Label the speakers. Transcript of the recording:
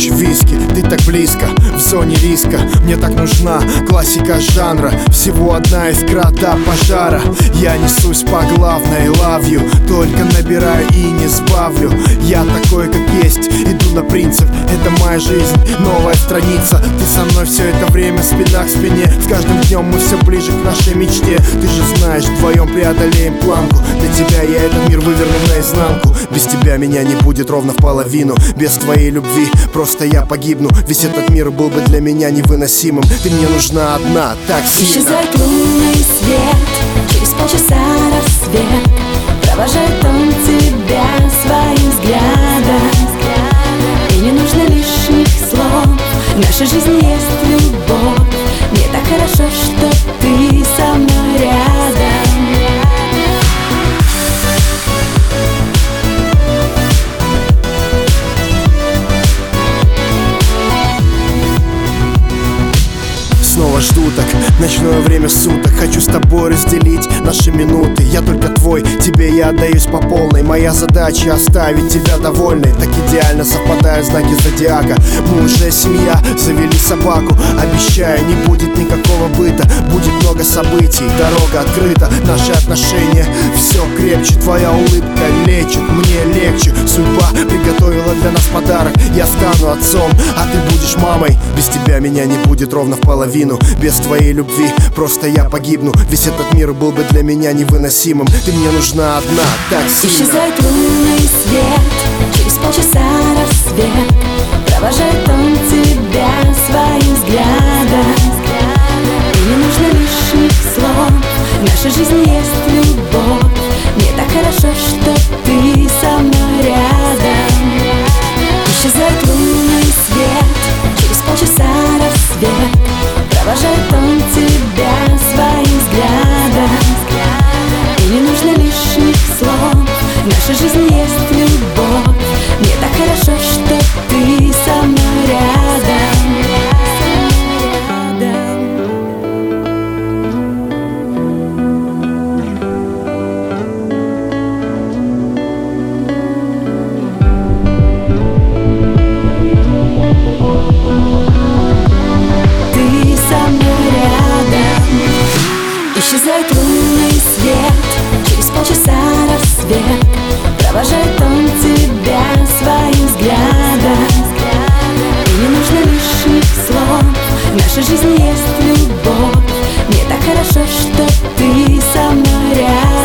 Speaker 1: скотч, виски, ты так близко, в зоне риска. Мне так нужна классика жанра, всего одна искра до пожара. Я несусь по главной, love you, только набираю и не сбавлю. Я такой, как есть, иду на принцип, это моя жизнь, новая страница. Ты со мной все это время, спина к спине. С каждым днем мы все ближе к нашей мечте. Ты же знаешь, вдвоем преодолеем планку. Для тебя я этот мир выверну наизнанку. Без тебя меня не будет ровно в половину. Без твоей любви просто я погибну. Весь этот мир был бы для меня невыносимым. Ты мне нужна одна, так сильно.
Speaker 2: Исчезает лунный свет, через полчаса рассвет. Провожает он тебя своим взглядом. И не нужно лишних слов, в нашей жизни есть любовь. Мне так хорошо, что ты со мной рядом.
Speaker 1: Снова жду так, ночное время суток. Хочу с тобой разделить наши минуты. Я только твой, тебе я отдаюсь по полной. Моя задача оставить тебя довольной. Так идеально совпадают знаки зодиака. Мы уже семья, завели собаку. Обещаю, не будет никакого быта. Будет много событий, дорога открыта. Наши отношения все крепче. Твоя улыбка лечит, мне легче. Судьба приготовила для нас подарок. Я стану отцом, а ты будешь мамой. Без тебя меня не будет ровно в половину. Без твоей любви просто я погибну. Весь этот мир был бы для меня невыносимым. Ты мне нужна одна, так сильно.
Speaker 2: Исчезает лунный свет, через полчаса рассвет. Провожает он тебя своим взглядом. И не нужно лишних слов, в нашей жизни есть любовь. Мне так хорошо, что ты со мной рядом. Исчезает лунный свет, через полчаса рассвет. Провожает он тебя своим взглядом. И не нужно лишних слов, в нашей жизни есть любовь. Мне так хорошо, что ты со мной рядом. Исчезает лунный свет, через полчаса рассвет. Провожает он тебя своим взглядом. И не нужно лишних слов, в нашей жизни есть любовь. Мне так хорошо, что ты со мной рядом.